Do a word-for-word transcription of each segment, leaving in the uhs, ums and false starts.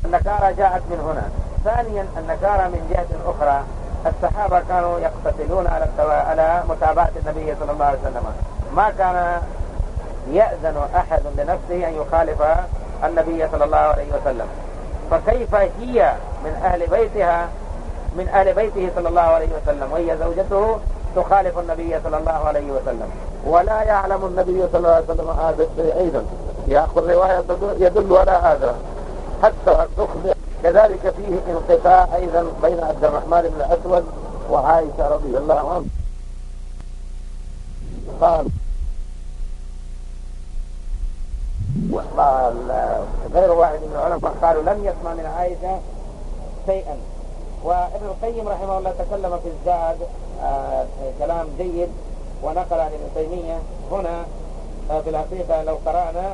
النكارة جاءت من هنا. ثانيا النكارة من جهة أخرى، الصحابة كانوا يقتتلون على على متابعة النبي صلى الله عليه وسلم، ما كان يأذن أحد لنفسه أن يخالف النبي صلى الله عليه وسلم، فكيف هي من أهل بيتها من أهل بيته صلى الله عليه وسلم وهي زوجته تخالف النبي صلى الله عليه وسلم؟ ولا يعلم النبي صلى الله عليه وسلم هذا أيضا، يأخذ رواية يدل على هذا حتى تخبر. كذلك فيه انقطاع أيضا بين عبد الرحمن بن الأسود وعائشة رضي الله عنها. قال غير واحد من العلماء قالوا لم يسمع من عائشة شيئا. وابن القيم رحمه الله تكلم في الزاد آه كلام جيد ونقل عن ابن تيمية هنا. آه في الحقيقة لو قرأنا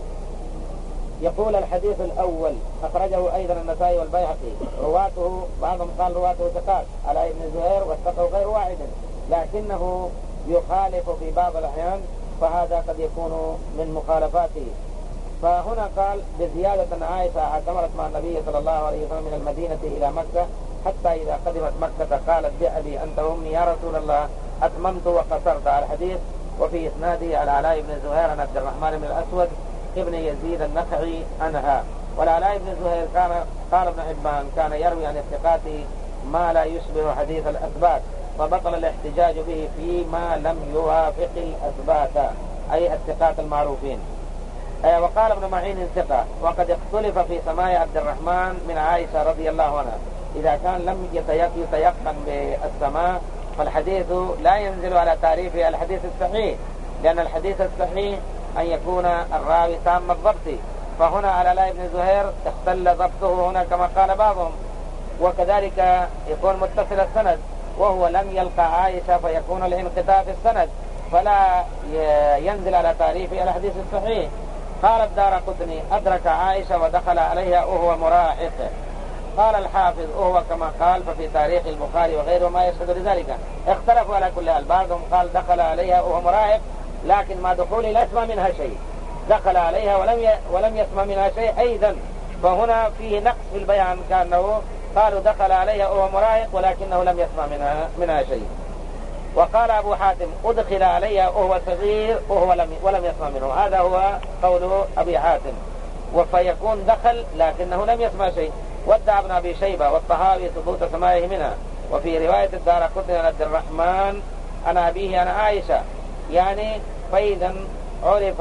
يقول الحديث الأول أخرجه أيضا النسائي والبيهقي، رواته بعضهم قال رواته ثقات على ابن زهير وثقه غير واحد، لكنه يخالف في بعض الأحيان، فهذا قد يكون من مخالفاته. فهنا قال بزيادة عائشة اعتمرت مع النبي صلى الله عليه وسلم من المدينة إلى مكة، حتى إذا قدمت مكة قالت بأبي أنت وأمي يا رسول الله أتممت وقصرت على الحديث. وفي إسناده العلاء بن زهير عن عبد الرحمن بن الأسود ابن يزيد النخعي عنها. والعلاء بن زهير كان قال ابن حبان كان يروي عن الثقات ما لا يشبه حديث الأثبات، فبطل الاحتجاج به فيما لم يوافق الأثبات أي الثقات المعروفين. وقال ابن معين ثقة، وقد اختلف في سماع عبد الرحمن من عائشة رضي الله عنها، إذا كان لم يتيقن بالسماع فالحديث لا ينزل على تعريف الحديث الصحيح، لأن الحديث الصحيح أن يكون الراوي تام الضبط، فهنا على لا ابن زهير اختل ضبطه هنا كما قال بعضهم، وكذلك يكون متصل السند وهو لم يلقى عائشة فيكون الانقطاع في السند فلا ينزل على تعريف الحديث الصحيح. قال الدارقطني أدرك عائشة ودخل عليها وهو مراهق. قال الحافظ وهو كما قال، ففي تاريخ البخاري وغيره ما يشهد لذلك. اختلفوا على كل حال، بعضهم قال دخل عليها وهو مراهق لكن ما دخول لا يسمع منها شيء، دخل عليها ولم ولم يسمع منها شيء أيضا، فهنا فيه نقص في البيان، كأنه قالوا دخل عليها وهو مراهق ولكنه لم يسمع منها منها شيء. وقال أبو حاتم أدخل عليها وهو صغير وهو لم ولم يسمع منه، هذا هو قول أبي حاتم، وفيكون دخل لكنه لم يسمع شيء. وادعى ابن أبي شيبة والطهاوي ثبوت سماعه منها. وفي رواية الدارقطني عن عبد الرحمن عن أبيه عن عائشة، يعني فإذا عرف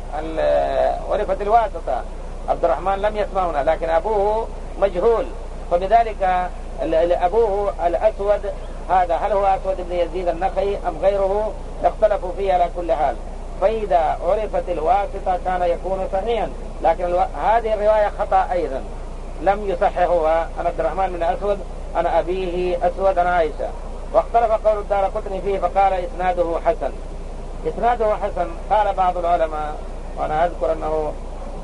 عرفت الواسطة، عبد الرحمن لم يسمع هنا لكن أبوه مجهول، فبذلك أبوه الأسود هذا هل هو أسود بن يزيد النخعي أم غيره اختلفوا فيه على كل حال. فإذا عرفت الواسطة كان يكون صحيحا، لكن الو... هذه الرواية خطأ أيضا، لم يصححها عن عبد الرحمن بن أسود عن أبيه أسود عن عائشة. واختلف قول الدارقطني فيه فقال إسناده حسن. إسناده حسن قال بعض العلماء، وأنا أذكر أنه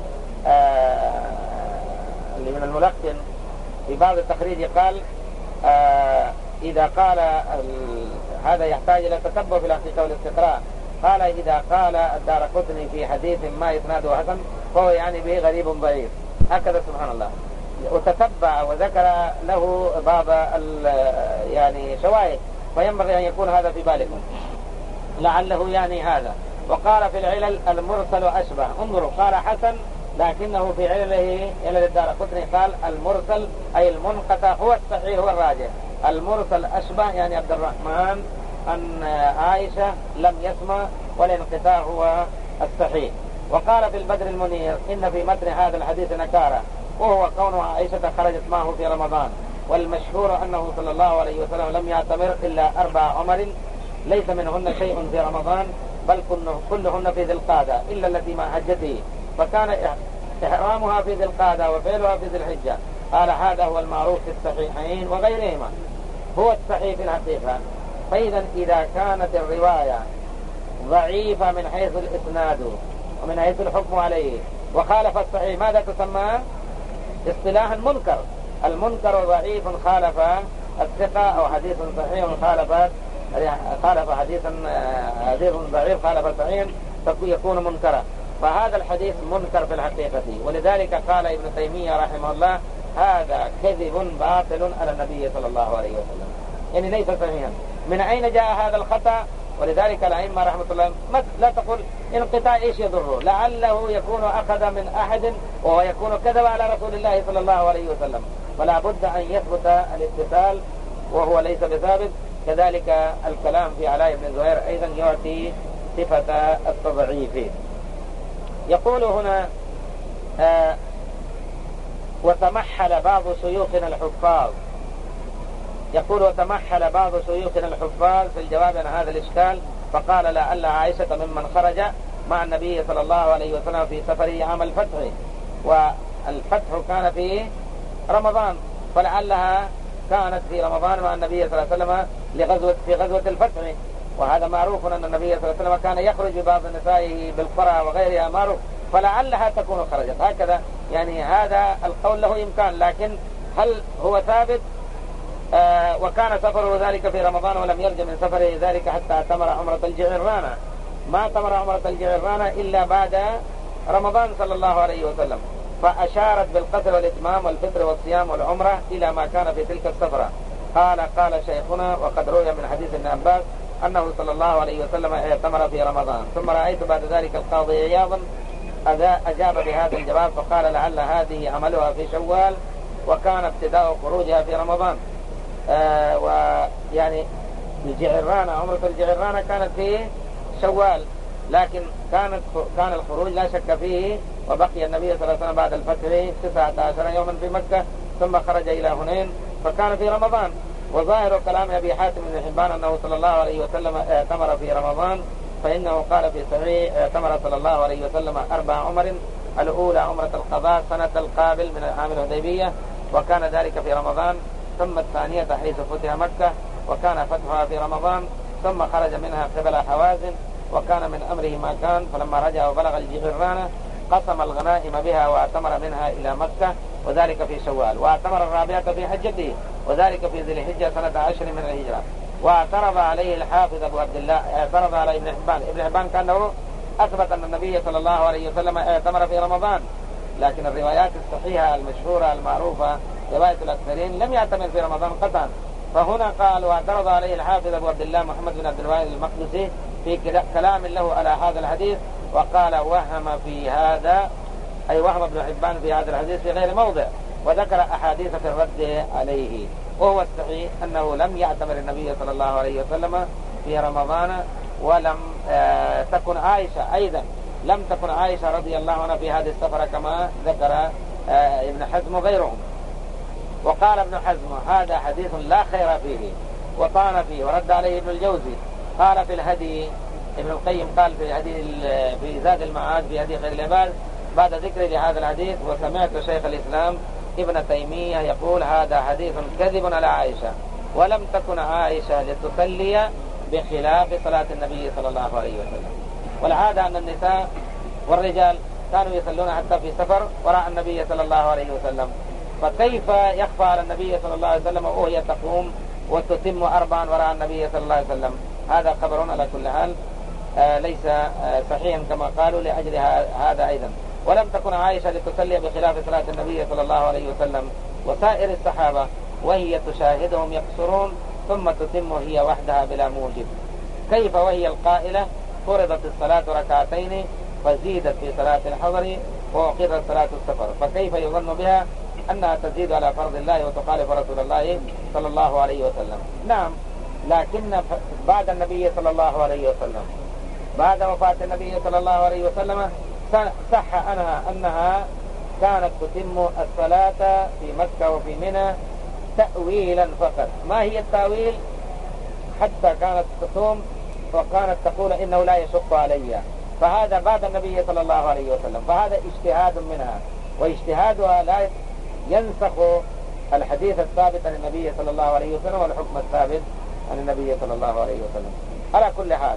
آه اللي من الملقن في بعض التخريج قال آه إذا قال هذا يحتاج إلى تتبع في الحقيقة والاستقراء، قال إذا قال الدارقطني في حديث ما إسناده حسن فهو يعني به غريب ضعيف، هكذا سبحان الله. وتتبع وذكر له بعض يعني شواهد، فينبغي أن يكون هذا في بالكم لعله يعني هذا. وقال في العلل المرسل أشبه، انظروا قال حسن لكنه في علله علل الدارقطني قال المرسل أي المنقطع هو الصحيح هو الراجح، المرسل أشبه يعني عبد الرحمن أن عائشة لم يسمع والانقطاع هو الصحيح. وقال في البدر المنير إن في متن هذا الحديث نكارة، وهو كون عائشة خرجت معه في رمضان، والمشهور أنه صلى الله عليه وسلم لم يعتمر إلا أربع عمر ليس منهن شيء في رمضان بل كلهن في ذي القعدة إلا التي مع حجته، فكان إحرامها في ذي القعدة وفعلها في ذي الحجة. قال هذا هو المعروف في الصحيحين وغيرهما، هو الصحيح في الحقيقة. فإذا إذا كانت الرواية ضعيفة من حيث الإسناد ومن حيث الحكم عليه وخالف الصحيح ماذا تسمى؟ اصطلاحا منكر. المنكر ضعيف خالف الثقة، أو حديث صحيح خالف خالف حديثا حديث ضعيف خالف صحيح يكون منكرا. فهذا الحديث منكر في الحقيقة. ولذلك قال ابن تيمية رحمه الله هذا كذب باطل على النبي صلى الله عليه وسلم، يعني ليس صحيحا. من أين جاء هذا الخطأ؟ ولذلك الأئمة رحمة الله لا تقول انقطاع ايش يضره، لعله يكون أخذ من أحد وهو يكون كذب على رسول الله صلى الله عليه وسلم، فلا بد أن يثبت الاتصال وهو ليس بثابت. كذلك الكلام في علاء بن زهير أيضا يعطي صفة التضعيف. يقول هنا آه وتمحل بعض شيوخنا الحفاظ، يقول وتمحل بعض شيوخنا الحفاظ في الجواب عن هذا الإشكال فقال لعل عائشة ممن خرج مع النبي صلى الله عليه وسلم في سفره عام الفتح، والفتح كان في رمضان، فلعلها كانت في رمضان مع النبي صلى الله عليه وسلم لغزوة في غزوة الفتح. وهذا معروف أن النبي صلى الله عليه وسلم كان يخرج ببعض نسائه بالقرى وغيرها معروف، فلعلها تكون خرجت هكذا. يعني هذا القول له إمكان، لكن هل هو ثابت؟ آه وكان سفره ذلك في رمضان ولم يرجع من سفره ذلك حتى اعتمر عمرة الجعرانة، ما اعتمر عمرة الجعرانة إلا بعد رمضان صلى الله عليه وسلم، فأشارت بالقصر والإتمام والفطر والصيام والعمرة إلى ما كان في تلك السفرة. قال قال شيخنا وقد روي من حديث ابن عباس أنه صلى الله عليه وسلم اعتمر في رمضان. ثم رأيت بعد ذلك القاضي عياض أجاب بهذا الجواب فقال لعل هذه عملها في شوال وكان ابتداء خروجها في رمضان. آه ويعني الجعرانة عمرة الجعرانة كانت في شوال، لكن كانت كان الخروج لا شك فيه، وبقي النبي صلى الله عليه وسلم بعد الفتح تسعة عشر يوما في مكة ثم خرج إلى هنين فكان في رمضان. وظاهر كلام أبي حاتم بن حبان أنه صلى الله عليه وسلم اعتمر في رمضان، فإنه قال في صحيح اعتمر صلى الله عليه وسلم أربع عمر، الأولى عمرة القضاء سنة القابل من عام الحديبية وكان ذلك في رمضان، ثم الثانية حيث فتح مكة وكان فتحها في رمضان، ثم خرج منها قبل حوازن وكان من أمره ما كان، فلما رجع وبلغ الجعرانة قسم الغنائم بها واعتمر منها إلى مكة وذلك في شوال، واعتمر الرابعة في حجته وذلك في ذي الحجة سنة عشر من الهجرة. واعترض عليه الحافظ أبو عبد الله، اعترض على ابن حبان، ابن حبان كان له أثبت أن النبي صلى الله عليه وسلم اعتمر في رمضان، لكن الروايات الصحيحة المشهورة المعروفة رواية الأكثرين لم يعتمر في رمضان قطعا. فهنا قال واعترض عليه الحافظ أبو عبد الله محمد بن عبد الواحد المقدسي في كلام له على هذا الحديث وقال وهم في هذا، أي وهم ابن حبان في هذا الحديث في غير موضع، وذكر أحاديث في الرد عليه. وهو الصحيح أنه لم يعتمر النبي صلى الله عليه وسلم في رمضان، ولم آه تكن عائشة أيضا لم تكن عائشة رضي الله عنها في هذه السفرة كما ذكر آه ابن حزم وغيرهم. وقال ابن حزم هذا حديث لا خير فيه وطعن فيه ورد عليه ابن الجوزي. قال في الهدي ابن القيم قال في هدي في زاد المعاد في هدي خير العباد بعد ذكر لهذا الحديث وسمعت شيخ الإسلام ابن تيمية يقول هذا حديث كذب على عائشة، ولم تكن عائشة لتصلي بخلاف صلاة النبي صلى الله عليه وسلم. والعادة أن النساء والرجال كانوا يصلون حتى في سفر وراء النبي صلى الله عليه وسلم، فكيف يخفى على النبي صلى الله عليه وسلم وهي تقوم وتتم أربعا وراء النبي صلى الله عليه وسلم؟ هذا خبر على كل حال آه ليس آه صحيحا كما قالوا لأجل هذا أيضا. ولم تكن عائشة لتصلي بخلاف صلاة النبي صلى الله عليه وسلم وسائر الصحابة، وهي تشاهدهم يقصرون ثم تتم هي وحدها بلا موجب. كيف وهي القائلة فرضت الصلاة ركعتين فزيدت في صلاة الحضر وأقرت صلاة السفر، فكيف يظن بها أنها تزيد على فرض الله وتخالف رسول الله صلى الله عليه وسلم؟ نعم، لكن بعد النبي صلى الله عليه وسلم بعد وفاة النبي صلى الله عليه وسلم صح عنها أنها كانت تتم الصلاة في مكة وفي منى تأويلا فقط. ما هي التأويل؟ حتى كانت تصوم وكانت تقول إنه لا يشق علي، فهذا بعد النبي صلى الله عليه وسلم، فهذا اجتهاد منها، واجتهادها لا ينسخ الحديث الثابت عن النبي صلى الله عليه وسلم والحكم الثابت عن النبي صلى الله عليه وسلم. على كل حال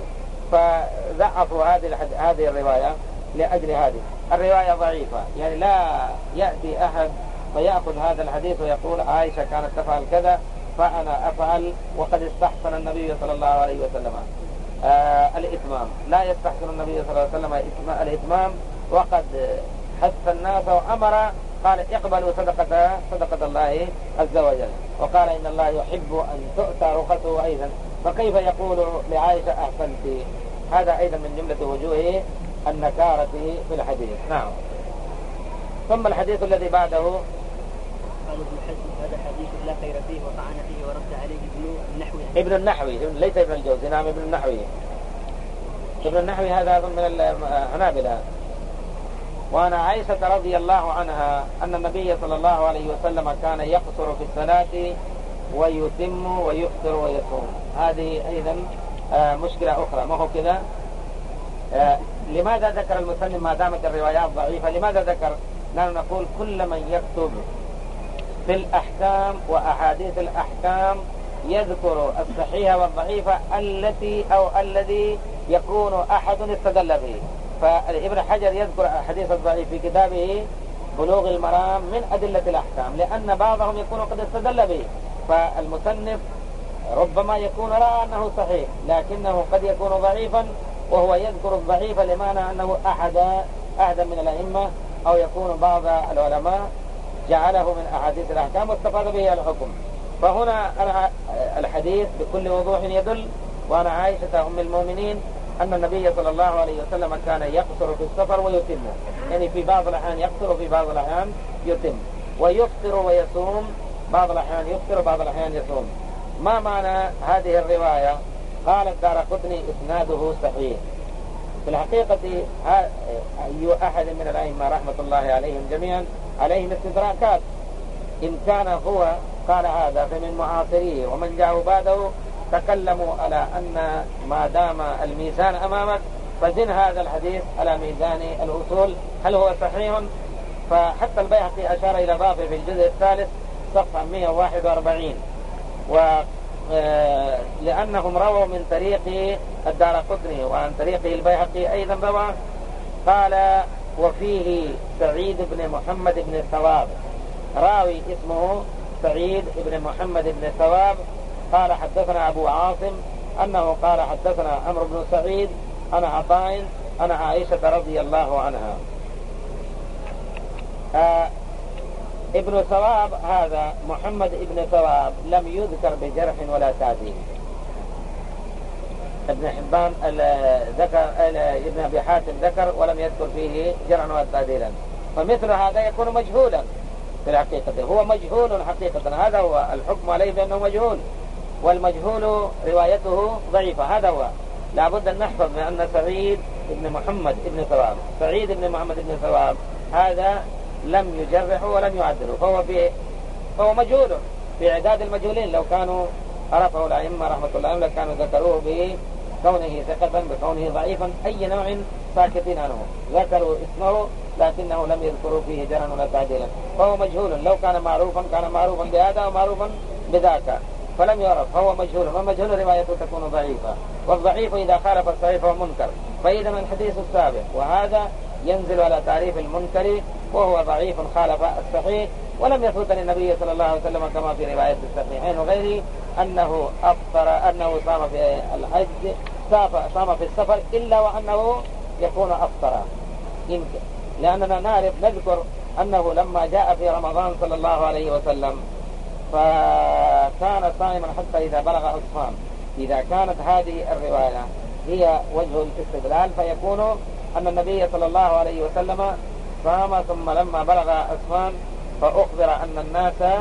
فضعفوا هذه هذه الرواية لأجل هذه الرواية ضعيفة، يعني لا يأتي أحد فيأخذ هذا الحديث ويقول عائشة كانت تفعل كذا فأنا أفعل، وقد استحسن النبي صلى الله عليه وسلم آه الإتمام. لا يستحسن النبي صلى الله عليه وسلم الإتمام وقد حث الناس وأمر، قال اقبلوا صدقة صدقة الله عز وجل، وقال إن الله يحب أن تؤتى رخصه أيضا، فكيف يقول لعائشة أحسنت؟ هذا أيضا من جملة وجوه النكارة في الحديث. نعم. ثم الحديث الذي بعده قال ابن حزم هذا حديث لا خير فيه وطعن فيه ورد عليه ابن النحوي. ابن النحوي ليس ابن الجوزي، نعم ابن النحوي. ابن النحوي هذا من الحنابلة. وأنا عائشة رضي الله عنها أن النبي صلى الله عليه وسلم كان يقصر في الصلاة ويتم ويفطر ويصوم. هذه أيضا مشكلة أخرى، ما هو كذا. لماذا ذكر المسلم ما دامت الروايات ضعيفة؟ لماذا ذكر؟ نحن نقول كل من يكتب في الأحكام وأحاديث الأحكام يذكر الصحيحة والضعيفة التي أو الذي يكون أحد استدل به. فابن حجر يذكر الحديث الضعيف في كتابه بلوغ المرام من أدلة الأحكام، لأن بعضهم يكون قد استدل به، فالمصنف ربما يكون رأى أنه صحيح لكنه قد يكون ضعيفا، وهو يذكر الضعيف لمعنى أنه أحد أحد من الأئمة، أو يكون بعض العلماء جعله من أحاديث الأحكام واستفاد به الحكم. فهنا الحديث بكل وضوح يدل، وأنا عائشة أم المؤمنين أن النبي صلى الله عليه وسلم كان يقصر في السفر ويتم، يعني في بعض الأحيان يقصر وفي بعض الأحيان يتم، ويفطر ويصوم، بعض الأحيان يفطر وبعض الأحيان يصوم. ما معنى هذه الرواية؟ قال الدارقطني إسناده صحيح. في الحقيقة أي أحد من الأئمة رحمة الله عليهم جميعا عليهم استدراكات، إن كان هو قال هذا فمن معاصريه ومن جاءوا بعده تكلموا على أن ما دام الميزان أمامك فزن هذا الحديث على ميزان الأصول هل هو صحيح. فحتى البيهقي أشار إلى ضعفه في الجزء الثالث صفحة مئة وواحد وأربعين، ولأنهم رووا من طريق الدارقطني وعن طريقه البيهقي أيضا روى. قال وفيه سعيد بن محمد بن ثواب، راوي اسمه سعيد بن محمد بن ثواب، قال حدثنا أبو عاصم أنه قال حدثنا عمرو بن سعيد أنا عطاء أنا عائشة رضي الله عنها. آه ابن ثواب هذا محمد ابن ثواب لم يذكر بجرح ولا تعديل. ابن حبان ذكر، ابن أبي حاتم ذكر ولم يذكر فيه جرحا ولا تعديلا، فمثل هذا يكون مجهولا في الحقيقة، هو مجهول حقيقة، هذا هو الحكم عليه بأنه مجهول، والمجهول روايته ضعيفة. هذا هو لابد أن نحفظ من أن سعيد بن محمد بن ثواب سعيد بن محمد بن ثواب هذا لم يجرح ولم يعدله، فهو في فهو مجهول في عداد المجهولين. لو كانوا عرفه الأئمة رحمة الله عليهم لكانوا ذكروه بكونه ثقة بكونه ضعيفا أي نوع ساكتين عنه، ذكروا اسمه لكنه لم يذكروا فيه جرحا ولا تعديلا، فهو مجهول. لو كان معروفا كان معروفا بهذا ومعروفا بذاك، فلم يعرف فهو مجهول، ومجهول روايته تكون ضعيفة، والضعيف إذا خالف الصحيح فهو منكر. فإذا من الحديث السابق وهذا ينزل على تعريف المنكر، وهو ضعيف خالف الصحيح، ولم يثبت للنبي صلى الله عليه وسلم كما في رواية الصحيحين وغيره أنه أفطر أنه صام في الحج صام في السفر إلا وأنه يكون أفطر، يمكن لأننا نعرف نذكر أنه لما جاء في رمضان صلى الله عليه وسلم فكان صائما حتى إذا بلغ أصفان. إذا كانت هذه الرواية هي وجه الاستدلال فيكون أن النبي صلى الله عليه وسلم صام ثم لما بلغ أصفان فأخبر أن الناس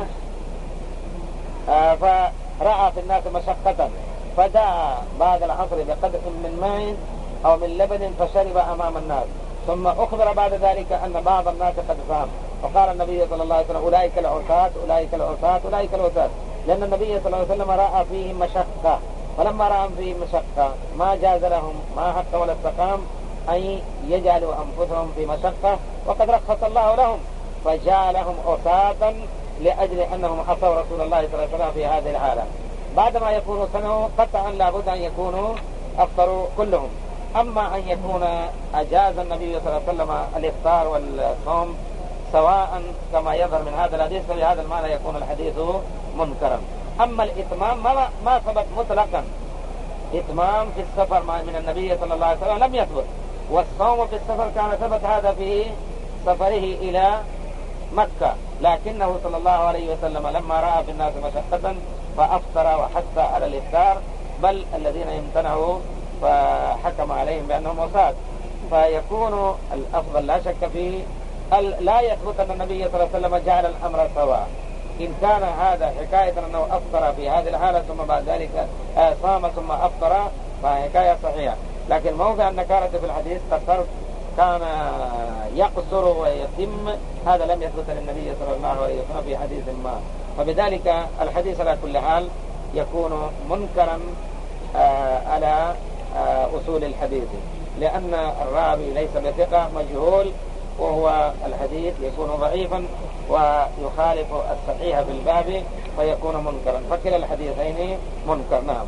آه فرأى في الناس مشقة فدعا بعد العصر بقدر من ماء أو من لبن فشرب أمام الناس، ثم أخبر بعد ذلك أن بعض الناس قد صام، فقال النبي صلى الله عليه وسلم أولئك العصاة أولئك العصاة أولئك العصاة، لأن النبي صلى الله عليه وسلم رأى فيهم مشقة، فلما رأى فيهم مشقة ما جاز لهم ما حق ولا استقام أن يجعلوا أنفسهم في مشقة، وقد رخص الله لهم فجعلهم عصاة لأجل أنهم عصوا رسول الله صلى الله عليه وسلم في هذه الحالة. بعدما يكونوا سنوا قطعا لابد أن يكونوا أفطروا كلهم. أما أن يكون أجاز النبي صلى الله عليه وسلم الإفطار والصوم سواء كما يظهر من هذا الحديث، فلهذا المعنى يكون الحديث منكرا. أما الإتمام ما, ما ثبت مطلقا، إتمام في السفر من النبي صلى الله عليه وسلم لم يثبت، والصوم في السفر كان ثبت هذا في سفره إلى مكة، لكنه صلى الله عليه وسلم لما رأى في الناس مشقة فأفطر وحث على الإفطار، بل الذين امتنعوا فحكم عليهم بأنهم وفاة. فيكون الأفضل لا شك فيه لا يثبت أن النبي صلى الله عليه وسلم جعل الأمر سواء. إن كان هذا حكاية أنه أفطر في هذه الحالة ثم بعد ذلك صام ثم أفطر فحكاية صحيحة، لكن موضع النكارة في الحديث كالصرف كان يقصر ويتم، هذا لم يثبت للنبي صلى الله عليه وسلم في حديث ما، فبذلك الحديث على كل حال يكون منكرا على أصول الحديث، لأن الراوي ليس بثقة مجهول، وهو الحديث يكون ضعيفا ويخالف الصحيح في الباب فيكون منكرا، فكلا الحديثين منكر. نعم.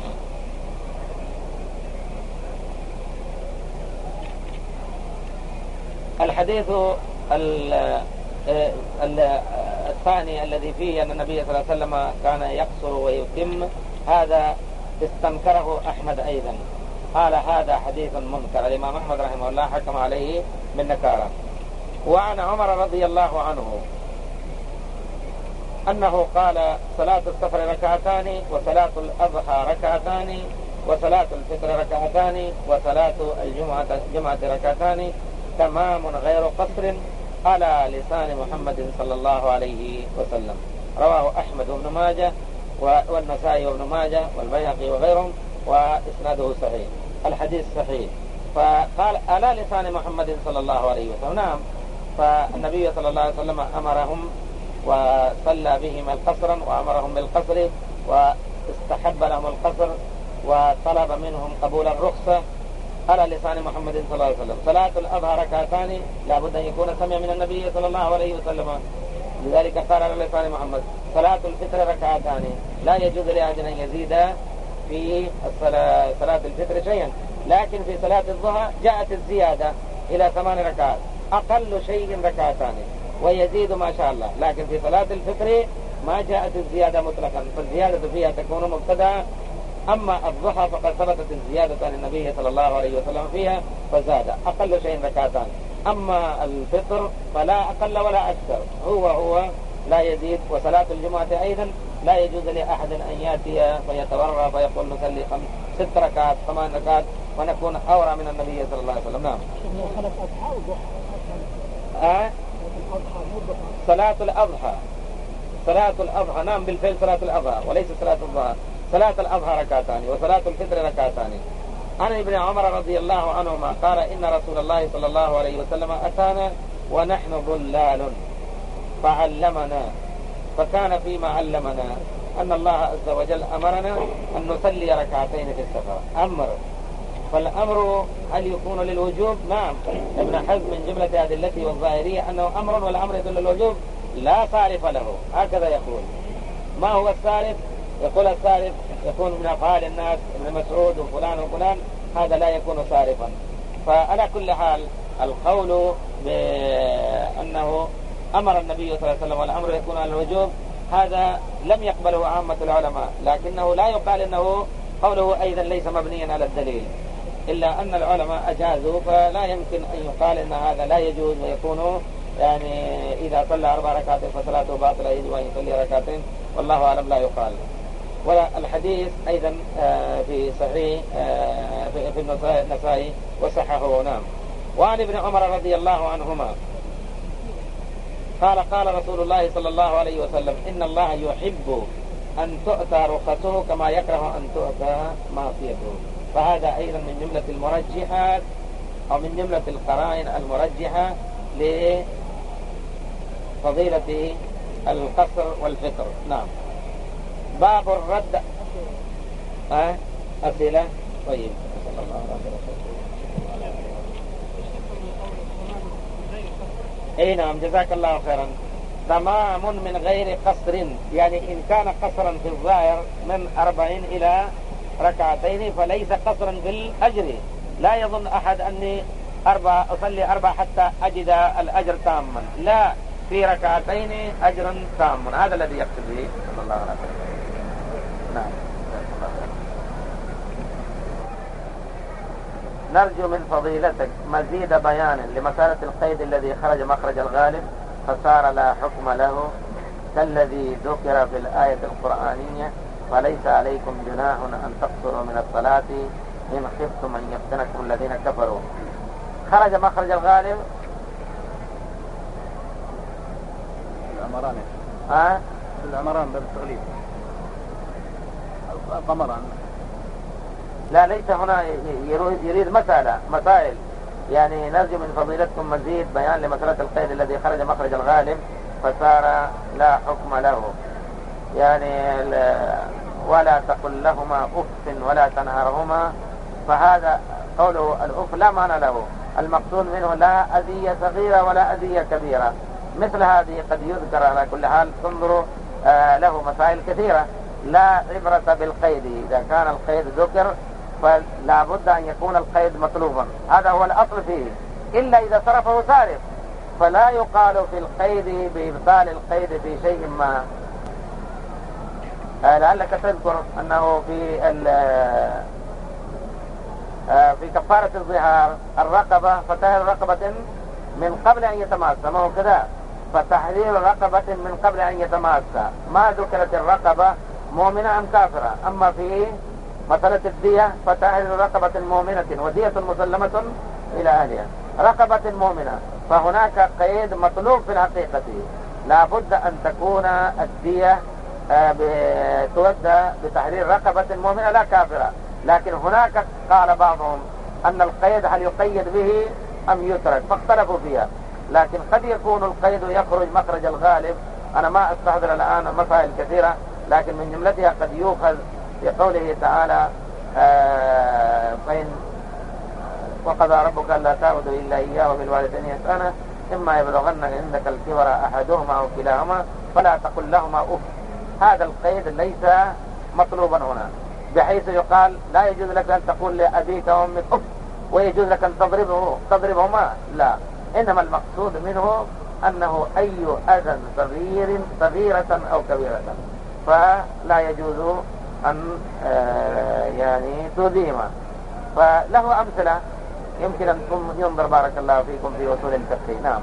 الحديث الثاني الذي فيه أن النبي صلى الله عليه وسلم كان يقصر ويتم، هذا استنكره أحمد أيضا، قال هذا حديث منكر. الإمام أحمد رحمه الله حكم عليه بالنكارة. وعن عمر رضي الله عنه أنه قال صلاة السفر ركعتان، وصلاة الأضحى ركعتان، وصلاة الفطر ركعتان، وصلاة الجمعة جمعة ركعتان، تمام غير قصر على لسان محمد صلى الله عليه وسلم. رواه أحمد بن ماجه والنسائي وابن ماجه والبيهقي وغيرهم، وإسناده صحيح، الحديث صحيح. فقال على لسان محمد صلى الله عليه وسلم. نعم، فالنبي صلى الله عليه وسلم أمرهم وصلى بهم القصرا وأمرهم بالقصر واستحب لهم القصر وطلب منهم قبول الرخصة على لسان محمد صلى الله عليه وسلم. صلاة الأضحى ركعتان لابد أن يكون سمع من النبي صلى الله عليه وسلم، لذلك قال على لسان محمد. صلاة الفطر ركعتان، لا يجوز لأحد أن يزيد في صلاة الفطر شيئا، لكن في صلاة الضحى جاءت الزيادة إلى ثمان ركعات، أقل شيء ركعتان ويزيد ما شاء الله، لكن في صلاة الفطر ما جاءت الزيادة مطلقا، فالزيادة فيها تكون مبتدأ. أما الضحى فقد ثبتت الزيادة عن النبي صلى الله عليه وسلم فيها فزاد، أقل شيء ركعتان. أما الفطر فلا أقل ولا أكثر، هو هو لا يزيد. وصلاة الجمعة أيضا لا يجوز لأحد أن يأتي فيتورى فيقول نصلي خمس ست ركعات ثمان ركعات ونكون أورى من النبي صلى الله عليه وسلم. نعم. آه؟ صلاة الأضحى صلاة الأضحى نعم بالفعل صلاة الأضحى وليس صلاة الضحى. صلاة الأضحى ركعتان وصلاة الفطر ركعتان. عن ابن عمر رضي الله عنهما قال إن رسول الله صلى الله عليه وسلم أتانا ونحن ضلال فعلمنا، فكان فيما علمنا أن الله عز وجل أمرنا أن نصلي ركعتين في السفر. أمر، فالأمر هل يكون للوجوب؟ نعم. ابن حزم من جملة أدلته والظاهرية أنه أمر، والأمر يدل للوجوب لا صارف له، هكذا يقول. ما هو الصارف؟ يقول الصارف يكون من أفعال الناس، ابن مسعود وفلان وفلان، هذا لا يكون صارفا. فعلى كل حال القول بأنه أمر النبي صلى الله عليه وسلم والأمر يكون على الوجوب هذا لم يقبله عامة العلماء، لكنه لا يقال أنه قوله أيضا ليس مبنيا على الدليل، إلا أن العلماء أجازوا، فلا يمكن أن يقال أن هذا لا يجوز ويكون يعني إذا صلى أربع ركعات فصلاته باطلة يجب أن يصلي ركعتين، والله أعلم لا يقال. والحديث أيضا في صحيح في النسائي وصححه. نعم. وعن ابن عمر رضي الله عنهما قال قال رسول الله صلى الله عليه وسلم إن الله يحب أن تؤتى رخصه كما يكره أن تؤتى معصيته. فهذا أيضا من جملة المرجحات أو من جملة القرائن المرجحة لفضيلة القصر والفطر. نعم. باب الرد. أه؟ أسئلة. طيب. صلى الله عليه وسلم. اي نعم، جزاك الله خيرا. تمام من غير قصر، يعني إن كان قصرا في الظاهر من أربعين إلى ركعتين فليس قصرا في الأجر. لا يظن أحد أني أربع أصلي أربع حتى أجد الأجر تاما، لا، في ركعتين أجر تام، هذا الذي يقصد به صلى الله عليه وسلم. نعم. نرجو من فضيلتك مزيد بيان لمسألة القيد الذي خرج مخرج الغالب فصار لا حكم له كالذي ذكر في الآية القرآنية فليس عليكم جناح أن تقصروا من الصلاة إن خفتم أن يفتنكم الذين كفروا. خرج مخرج الغالب العمران ها؟ العمران باب التغليب القمران. لا ليس هنا يريد مسألة مسائل يعني نرجو من فضيلتكم مزيد بيان لمسألة القيد الذي خرج مخرج الغالب فصار لا حكم له يعني ولا تقل لهما أف ولا تنهرهما فهذا قوله الأف لا معنى له المقصود منه لا أذية صغيرة ولا أذية كبيرة مثل هذه قد يذكر على كل حال تنظروا آه له مسائل كثيرة. لا عبرة بالقيد إذا كان القيد ذكر فلا بد أن يكون القيد مطلوبا هذا هو الأصل فيه إلا إذا صرفه صارف فلا يقال في القيد بإبطال القيد في شيء ما. آه لعلك تذكر أنه في آه في كفارة الظهار الرقبة فتحرير رقبة من قبل أن يتماسى ما هو كذا فتحرير رقبة من قبل أن يتماسى ما ذكرت الرقبة مؤمنة أم كافرة. أما في مسألة الدية فتحرير رقبة مؤمنة ودية مسلمة إلى أهلها رقبة مؤمنة فهناك قيد مطلوب في الحقيقة لا بد أن تكون الدية تودى بتحرير رقبة مؤمنة لا كافرة. لكن هناك قال بعضهم أن القيد هل يقيد به أم يترك فاختلفوا فيها لكن قد يكون القيد يخرج مخرج الغالب. أنا ما أستحضر الآن مسائل كثيرة لكن من جملتها قد يؤخذ في قوله تعالى آه فإن وقضى ربك ألا تعبدوا إلا إياه وبالوالدين إحسانا إما يبلغن عندك الكبر أحدهما أو كلاهما فلا تقل لهما أف. هذا القيد ليس مطلوبا هنا بحيث يقال لا يجوز لك أن تقول لأبيك وأمك أف ويجوز لك أن تضربه تضربهما لا إنما المقصود منه أنه أي أذى صغير صغيرة أو كبيرة فلا يجوز أن آه يعني تؤذيهما. فله أمثلة يمكن أن ينظر بارك الله فيكم في أصول الفقه. نعم.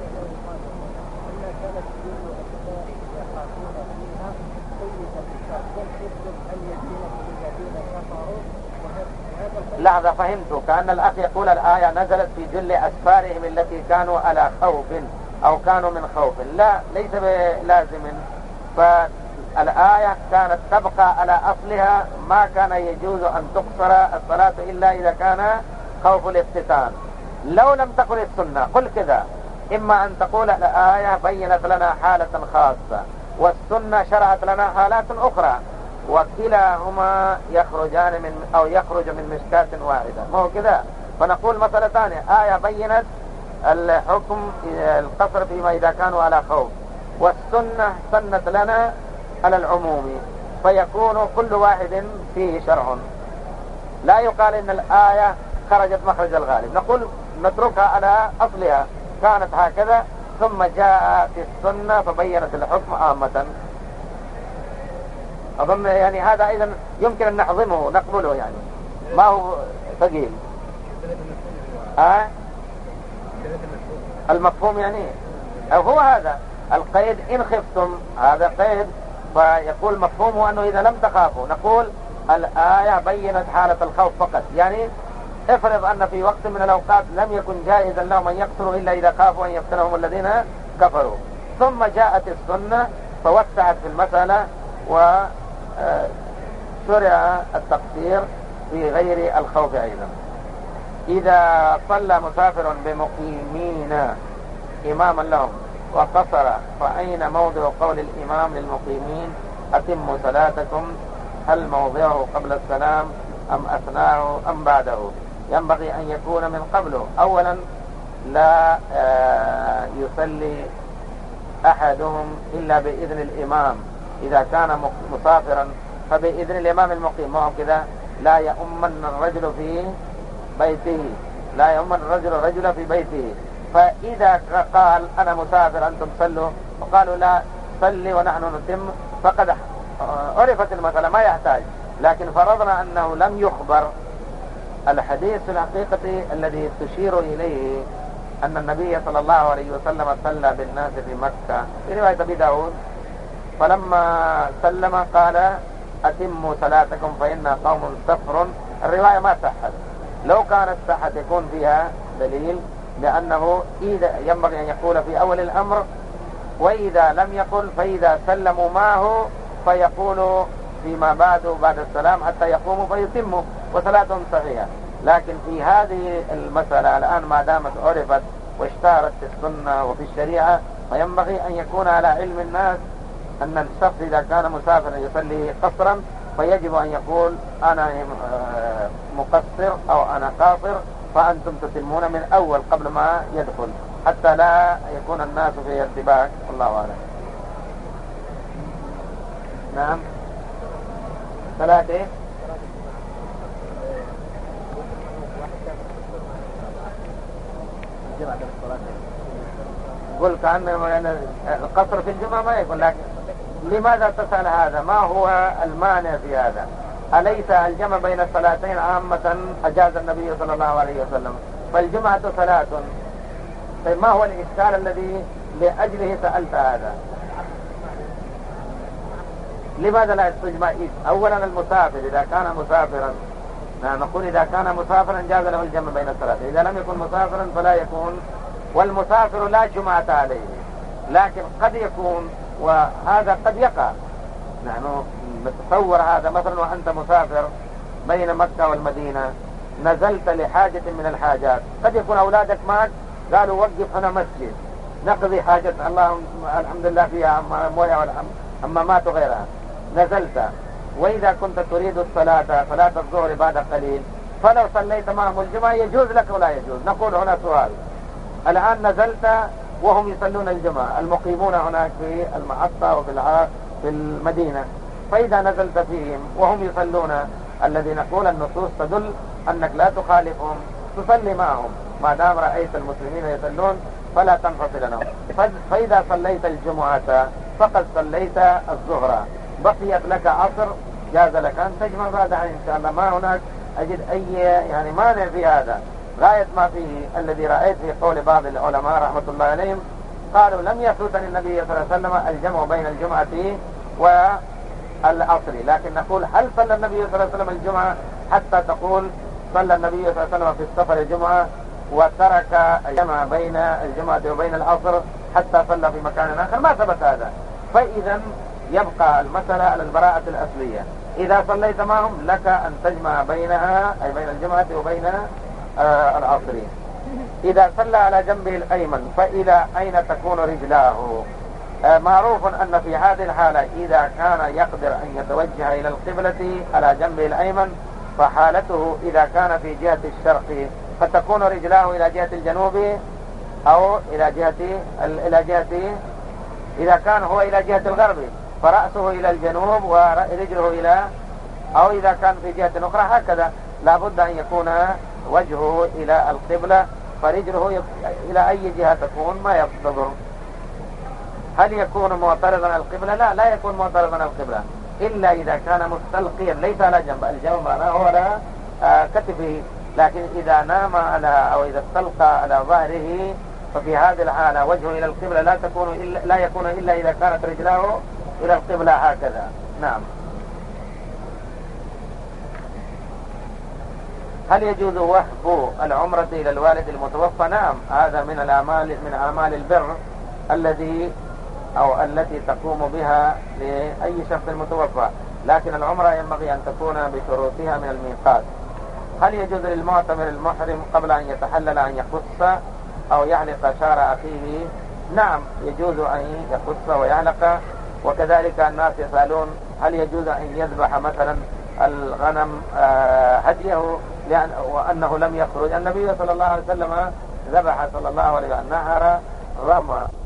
لحظة فهمت كأن الأخ يقول الآية نزلت في جل أسفارهم التي كانوا على خوف أو كانوا من خوف. لا ليس بلازم فالآية كانت تبقى على أصلها ما كان يجوز أن تقصر الصلاة إلا إذا كان خوف الافتتان. لو لم تقل السنة قل كذا إما أن تقول الآية بينت لنا حالة خاصة والسنة شرعت لنا حالات أخرى وكلاهما يخرجان من أو يخرج من مشكاة واحدة ما هو كذا. فنقول مثلا ثانية آية بينت الحكم القصر فيما إذا كانوا على خوف والسنة سنت لنا على العموم فيكون كل واحد فيه شرع. لا يقال إن الآية خرجت مخرج الغالب نقول نتركها على أصلها كانت هكذا ثم جاءت السنة فبينت الحكم عامة. أظن يعني هذا أيضا يمكن أن نحظمه نقبله يعني ما هو ثقيل. أه؟ المفهوم يعني أو هو هذا القيد إن خفتم هذا قيد فيقول مفهومه أنه إذا لم تخافوا نقول الآية بينت حالة الخوف فقط يعني افرض أن في وقت من الأوقات لم يكن جائزا لهم أن يقتلوا إلا إذا خافوا أن يفتنهم الذين كفروا ثم جاءت السنة فوسعت في المسألة وشرع التقصير في غير الخوف أيضا. إذا صلى مسافر بمقيمين إماما لهم وقصر فأين موضع قول الإمام للمقيمين أتموا صلاتكم هل موضعه قبل السلام أم أثناءه أم بعده؟ ينبغي أن يكون من قبله. أولا لا يصلي أحدهم إلا بإذن الإمام إذا كان مسافرا فبإذن الإمام المقيم ما هو كذا لا يؤمن الرجل في بيته لا يؤمن الرجل الرجل في بيته. فإذا قال أنا مسافر أنتم صلوا وقالوا لا صلي ونحن نتم فقد عرفت المسألة ما يحتاج. لكن فرضنا أنه لم يخبر الحديث في الحقيقة الذي تشير إليه أن النبي صلى الله عليه وسلم صلى بالناس في مكة في رواية أبي داود، فلما سلم قال أتموا صلاتكم فإن قوم سفر. الرواية ما صحت، لو كانت صحت يكون فيها دليل، لأنه إذا ينبغي أن يقول في أول الأمر، وإذا لم يقل فإذا سلموا معه فيقولوا فيما بعد بعد السلام حتى يقوموا فيتموا وصلاتهم صحيحة. لكن في هذه المسألة الآن ما دامت عرفت واشتهرت في السنة وفي الشريعة، فينبغي أن يكون على علم الناس أن الشخص إذا كان مسافرا يصلي قصرا فيجب أن يقول أنا مقصر أو أنا قاصر، فأنتم تتمون من أول قبل ما يدخل، حتى لا يكون الناس في ارتباك. والله أعلم. نعم. ثلاثة. قل كأن القصر في الجمعة ما يكون، لكن لماذا تسأل هذا؟ ما هو المانع في هذا؟ أليس الجمع بين الصلاتين عامة أجاز النبي صلى الله عليه وسلم، فالجمعة صلاة. طيب ما هو الإشكال الذي لأجله سألت هذا؟ لماذا لا يستجمع؟ أولا المسافر إذا كان مسافرا، نقول إذا كان مسافرا جاز له الجمع بين الصلاتين، إذا لم يكن مسافرا فلا يكون. والمسافر لا جمعة عليه، لكن قد يكون وهذا قد يقع. نحن نتصور هذا مثلا وأنت مسافر بين مكة والمدينة، نزلت لحاجة من الحاجات، قد يكون أولادك معك قالوا وقف هنا مسجد نقضي حاجة اللهم الحمد لله فيها موية والحمامات وغيرها، نزلت. وإذا كنت تريد الصلاة صلاة الظهر بعد قليل، فلو صليت معهم الجمعة يجوز لك ولا يجوز؟ نقول هنا سؤال. الآن نزلت وهم يصلون الجمعة، المقيمون هناك في المحطة وفي في المدينة، فإذا نزلت فيهم وهم يصلون، الذي نقول النصوص تدل أنك لا تخالفهم، تصلي معهم ما دام رأيت المسلمين يصلون فلا تنفصل عنهم. فإذا صليت الجمعة فقد صليت الظهر، بقيت لك عصر، جاز لك أن تجمع بعدها إن شاء الله. ما هناك أجد أي يعني مانع في هذا. غاية ما فيه الذي رأيت في قول بعض العلماء رحمة الله عليهم، قالوا لم يثبت النبي صلى الله عليه وسلم الجمع بين الجمعة والعصر، لكن نقول هل صلى النبي صلى الله عليه وسلم الجمعة حتى تقول صلى النبي صلى الله عليه وسلم في السفر الجمعة وترك الجمع بين الجمعة وبين العصر حتى صلى في مكان آخر؟ ما ثبت هذا. فإذا يبقى المسألة على البراءة الأصلية، إذا صليت معهم لك أن تجمع بينها أي بين الجمعة وبين آه العصر. إذا صلى على جنبه الأيمن فإلى أين تكون رجلاه؟ آه معروف أن في هذه الحالة إذا كان يقدر أن يتوجه إلى القبلة على جنبه الأيمن، فحالته إذا كان في جهة الشرق فتكون رجلاه إلى جهة الجنوب أو إلى جهة إلى جهة إذا كان هو إلى جهة الغرب فرأسه إلى الجنوب ورجله إلى، أو إذا كان في جهة أخرى هكذا، لابد أن يكون وجهه إلى القبلة، فرجله إلى أي جهة تكون ما يضر. هل يكون معترضا على القبلة؟ لا، لا يكون معترضا على القبلة إلا إذا كان مستلقيا ليس على جنب، الجنب معناه هو على كتفه، لكن إذا نام على أو إذا استلقى على ظهره ففي هذه الحالة وجهه إلى القبلة لا تكون إلا لا يكون إلا إذا كانت رجلاه إلى القبلة هكذا. نعم. هل يجوز وهب العمرة إلى الوالد المتوفى؟ نعم، هذا من الأعمال من أعمال البر الذي أو التي تقوم بها لأي شخص متوفى، لكن العمرة ينبغي أن تكون بشروطها من الميقات. هل يجوز للمعتمر المحرم قبل أن يتحلل أن يقص أو يعلق شعر أخيه؟ نعم، يجوز أن يقص ويعلق. وكذلك الناس يسألون هل يجوز أن يذبح مثلا الغنم هديه لأن وأنه لم يخرج. النبي صلى الله عليه وسلم ذبح صلى الله عليه وسلم نهر رمى